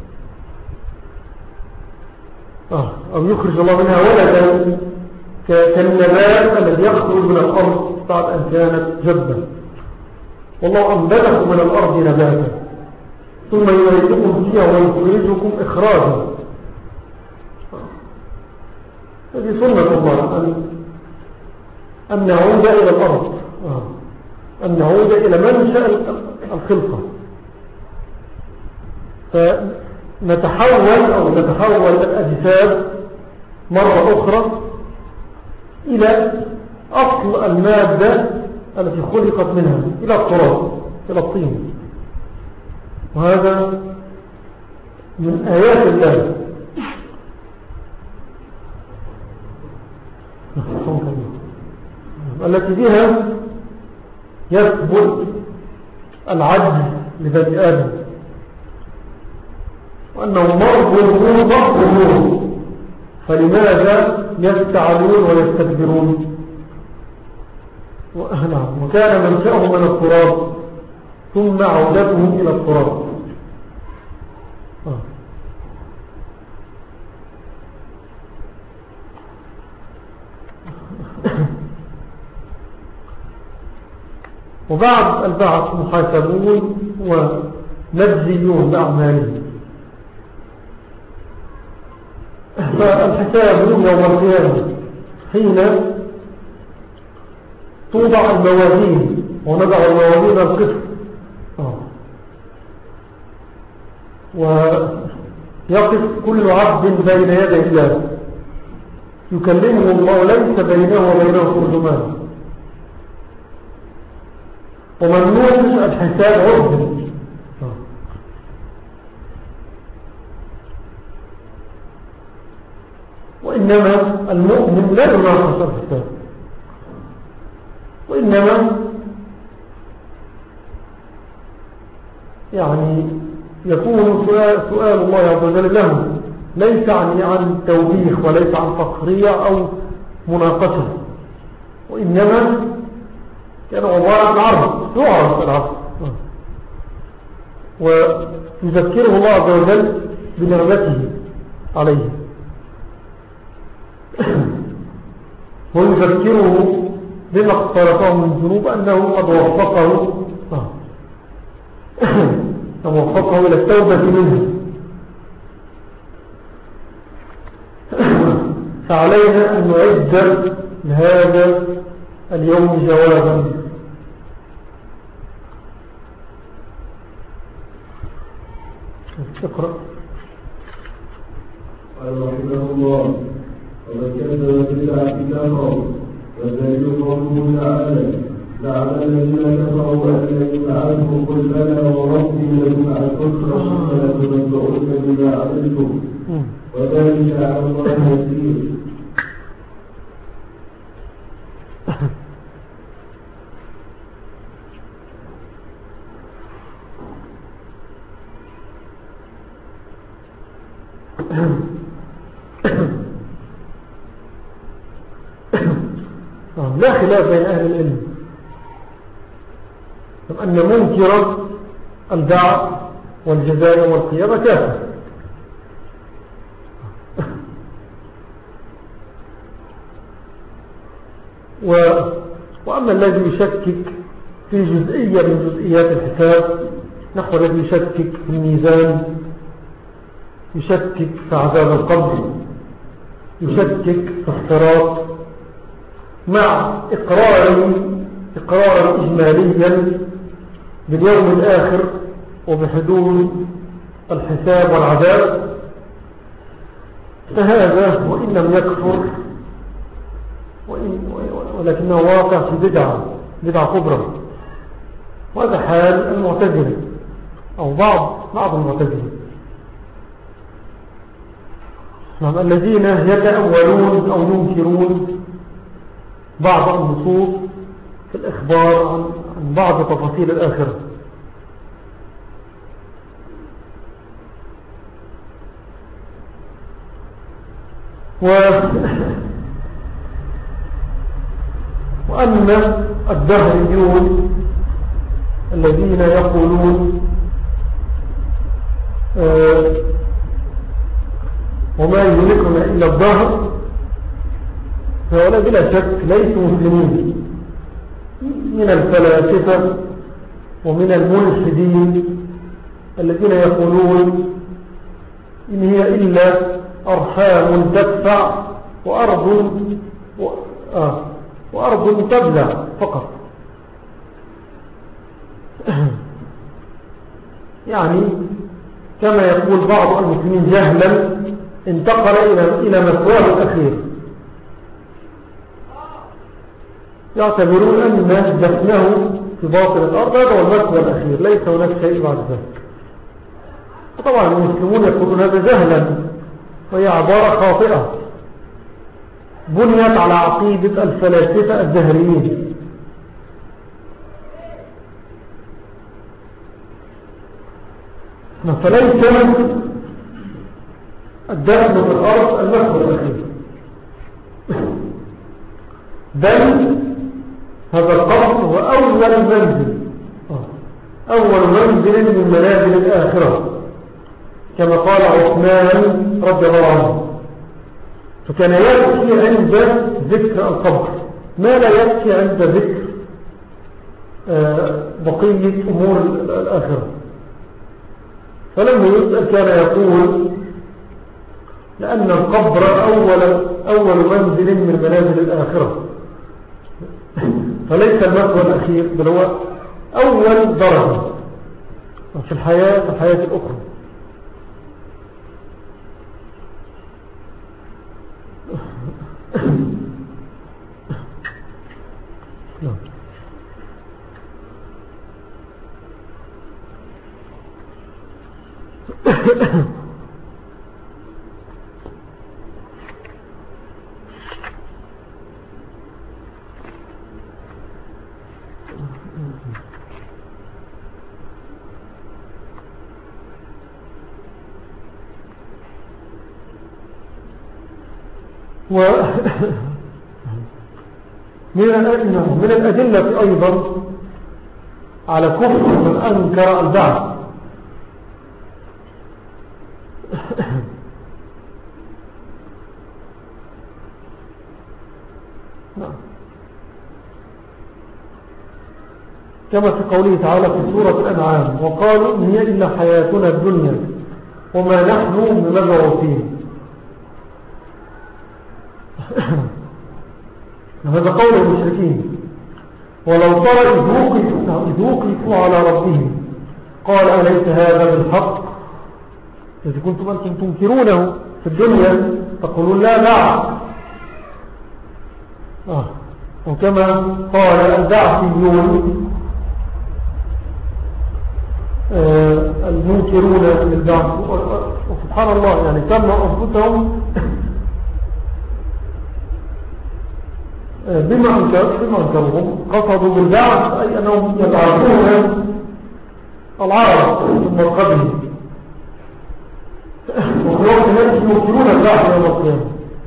S2: آه. أو يخرج الله منها ولدا كالنبات الذي يخرج من الأرض بعد أن كانت جبة. والله أنبته من الأرض نباتا ثم يريدكم فيها ويخرجكم إخراجا. هذه سنة الله أن, أن نعود إلى الأرض آه. أن نعود إلى منشأ الخلقة، فنتحول أو نتحول الأجساد مرة أخرى إلى أصل المادة التي خلقت منها، إلى التراب، إلى الطين. وهذا من آيات الله التي بها يثبت العجز لبني آدم، وأنه مرضون مقبولون، فلماذا يستعلون ويستكبرون؟ وكان منشأهم من التراب ثم عودتهم إلى التراب. وبعد البعث محاسبون ونجزيون بأعمالهم. فالحساب يوم القيامة حين توضع الموازين ونضع الموازين القسط ويقف كل عبد بين يدي الله يكلمه الله ليس بينه وبينه ترجمان، ومن نوقش الحساب عرض. وإنما المؤمن لا يناقش الحساب، وإنما يعني يكون سؤال, سؤال الله عز وجل له ليس عن, عن توبيخ وليس عن تقريع أو مناقشة، وإنما كان عبارة عن عرض يعرض العرض، ويذكره الله عز وجل بنعمته عليه ويذكره بما اقترفه من ذنوب أنه قد وفقه ووفقه إلى التوبة منه. فعلينا أن نعد لهذا اليوم جوابا. اقرأ.
S1: قال رحمه الله: ومن كذب بالساعة كفر، والدليل قوله تعالى: زعم الذين كفروا أن لن يبعثوا، قل بلى وربي لتبعثن ثم لتنبؤن بما عملتم وذلك على الله يسير.
S2: لا خلاف بين أهل العلم أن منكر البعث والجزاء والقيامة كافر، و... وأما الذي يشكك في جزئية من جزئيات الحساب نحو الذي يشكك في الميزان، يشكك في عذاب القبر، يشكك في اختراط، مع إقرار إقرارا إجماليا باليوم الآخر وبحدود الحساب والعذاب، فهذا وإن لم يكفر وإن ولكنه واقع في بدعة بدعة كبرى، وهذا حال المعتزلة أو بعض بعض المعتزلة، نعم، الذين يتأولون أو ينكرون بعض النصوص في الإخبار عن, عن بعض تفاصيل الآخرة. و وأما الدهريون الذين يقولون آه وما يهلكنا إلا الدهر، فهؤلاء بلا شك ليسوا مسلمين، من الفلاسفة ومن الملحدين الذين يقولون إن هي إلا أرحام تدفع وأرض و... آه وأرض تبلع فقط. يعني كما يقول بعض المسلمين جهلا انتقل إلى إلى مثواه الأخير، يعتبرون أن دفنه في باطن الأرض هذا هو المثوى الأخير، ليس هناك شيء بعد ذلك. طبعا المسلمون يقولون هذا جهلا، وهي عبارة خاطئة بنيت على عقيدة الفلاسفة الدهريين. فليس الدفن في الأرض المثوى الأخير، بل هذا القبر هو أول منزل أول منزل من منازل الآخرة، كما قال عثمان رضي الله عنه، فكان يبكي عند ذكر القبر ما لا يبكي عند ذكر بقية أمور الآخرة. فلما يسأل كان يقول لأن القبر أول, أول منزل من منازل الآخرة، فليس المثوى الأخير بل هو أول درجة في الحياة في الحياة الأخرى. و من الأدلة أيضا على كفر من أنكر البعث كما في قوله تعالى في سورة الأنعام وقالوا إن هي إلا حياتنا الدنيا وما نحن بمبعوثين. هذا قول المشركين. ولو ترى إذ وقفوا على ربهم قال أليس هذا بالحق إذا كنتم أنتم تنكرونه في الدنيا تقولون لا لا آه. وكما قال البعثيون آه المنكرون للبعث، وسبحان الله يعني سموا أنفسهم بما أنكرهم قصدوا بالبعث أي أنهم يبعثون العرب ثم القبل، وفي الوقت الذي ينكرون البعث يوم القيامة.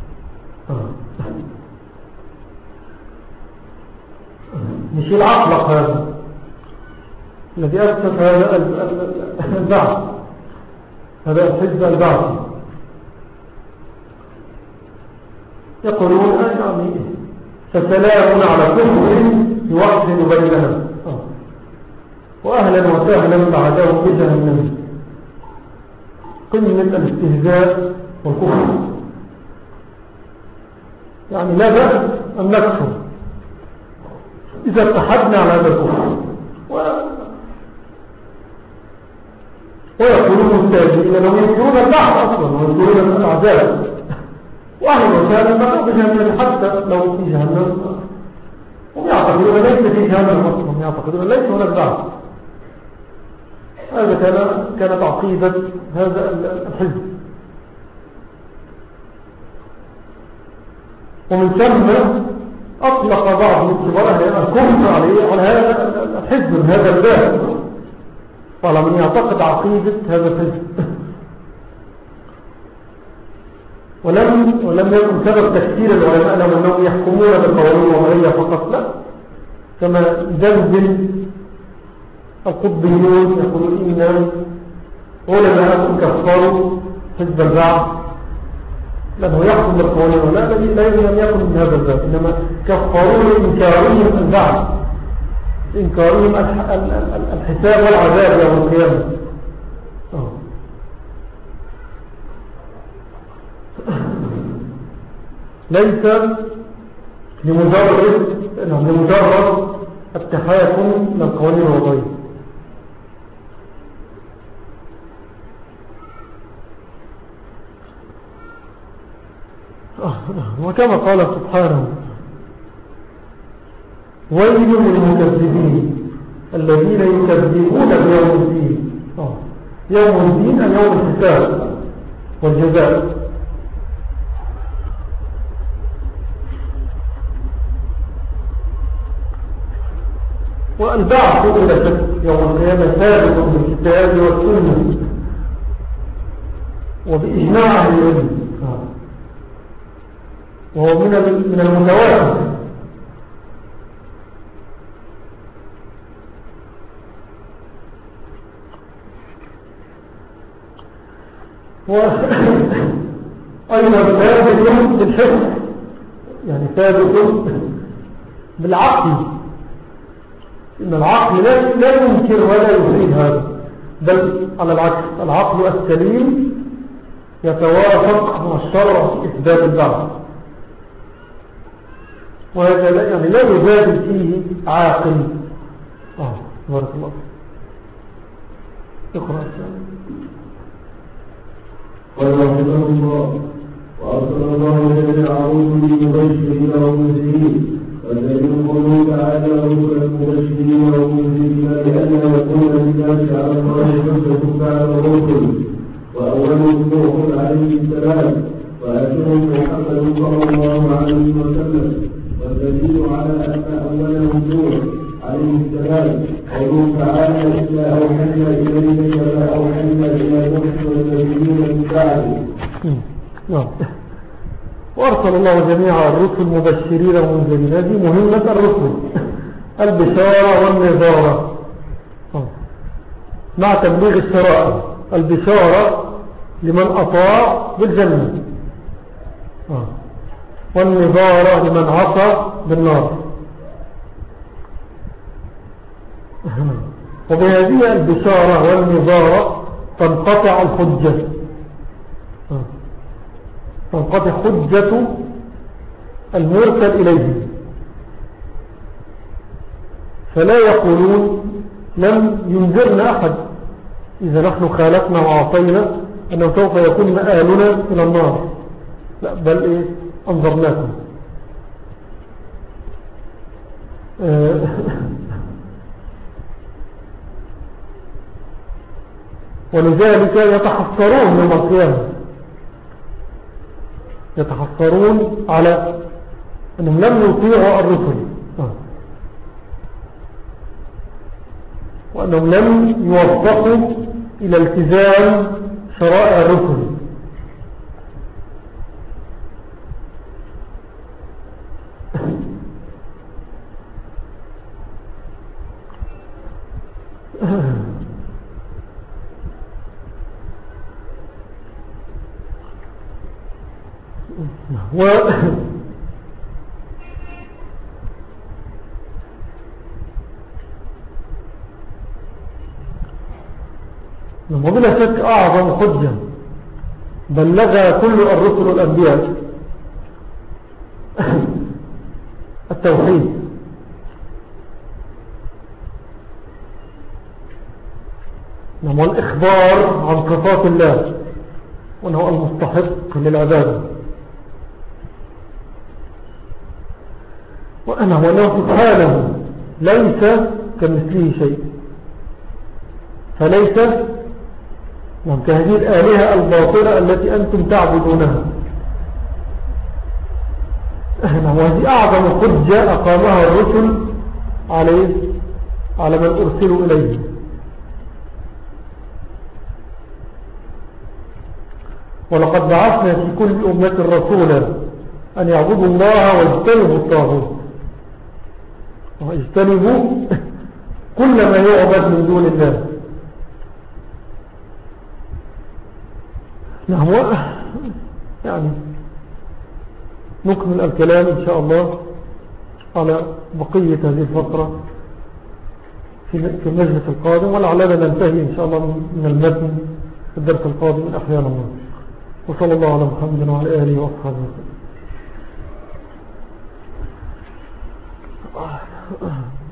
S2: مش العقلق هذا الذي أسس هذا البعث، هذا الحزب البعث. يقولون يعني فسلام على كفر يوحد بيننا وأهلا وسهلا بعدهم بجهنم. قمة الاستهزاء والكفر، يعني لا بأس أن نكفر إذا اتحدنا على هذا الكفر. ويقولون مستهزئين لهم ينكرون البعض أصلا وينكرون الأعداء وأهل وسهلا ما بجهنم حتى لو في جهنم هم يعتقدون ليس في جهنم أصلا، هم يعتقدون ليس هناك بعد. هذا كان كانت عقيدة هذا الحزب. ومن ثم أطلق بعض الكبار الكفر عليه على هذا الحزب هذا الباب، طالما من يعتقد عقيدة هذا الحزب. ولم ولم يكن سبب تكثير العلماء لهم أنهم يحكمون بالقوانين الوضعية فقط، لا، كما دندن القطبيون يقولون إن علماء كفروا حزب البعث لأنه يحكم بالقوانين، ولا لا لم يكن من هذا الباب، إنما كفروا لإنكارهم البعث، إنكارهم الحساب والعذاب يوم القيامة. ليس لمجرد لمجرد التحاكم للقوانين الوضعية. وكما قال سبحانه: ويل للمكذبين الذين يكذبون بيوم الدين. يوم الدين أن يوم الحساب والجزاء. والبعث إلى شك يوم القيامة ثابت بالكتاب والسنة وبإجماع أهل العلم، وهو من من المتواتر. وأيضا ثابت بالحفظ، يعني ثابت بالعقل، إن العقل لا يمكن ولا يفيد هذا، بل على العكس العقل السليم يتوافق مع الشرع في إثبات البعث، وهذا لا يعني لا يجادل فيه عاقل. آه بارك الله. اقرأ السلام.
S1: قال رحمه الله: وأرسل الله جميع رسله مبشرين ومنذرين، والذين قوله تعالى: رسلا مبشرين ومنذرين لئلا يكون للناس على الله حجة بعد الرسل، وأولهم نوح عليه السلام، وآخرهم محمد صلى الله عليه وسلم. والدليل على أن أولهم نوح عليه السلام قوله تعالى: إنا أوحينا إليك كما أوحينا إلى نوح والنبيين من بعده.
S2: وأرسل الله جميع الرسل مبشرين ومنذرين. هذه مهمة الرسل، البشارة والنذارة مع تبليغ الشرائع. البشارة لمن أطاع بالجنة، والنذارة لمن عصى بالنار. وبهذه البشارة والنذارة تنقطع الحجة، تنقطع حجة المرسل إليه، فلا يقولون لم ينذرنا أحد إذا نحن خالفنا وعصينا أنه سوف يكون مآلنا إلى النار، لا، بل إيه؟ أنظرناكم. ولذلك يتحسرون يوم القيامة، يتحسرون على أنهم لم يطيعوا الرسل، وأنهم لم يوفقوا إلى التزام شرائع الرسل. و وبلا شك أعظم حجة بلغ كل الرسل والأنبياء التوحيد، والإخبار عن صفات الله وأنه المستحق للعبادة، وأنه سبحانه ليس كمثله شيء، فليس كهذه الآلهة الباطلة التي أنتم تعبدونها. وهذه أعظم حجة أقامها الرسل عليه على من أرسلوا إليه. ولقد بعثنا في كل أمة رسولا أن يعبدوا الله واجتنبوا الطاغوت، واجتنبوا كل ما يعبد من دون الله. نعم. يعني نكمل الكلام إن شاء الله على بقية هذه الفترة في المجلس القادم، ولعلنا ننتهي إن شاء الله من المتن في الدرس القادم من أحيان الله. وصلى الله على محمد وعلى آله وأصحابه وسلم.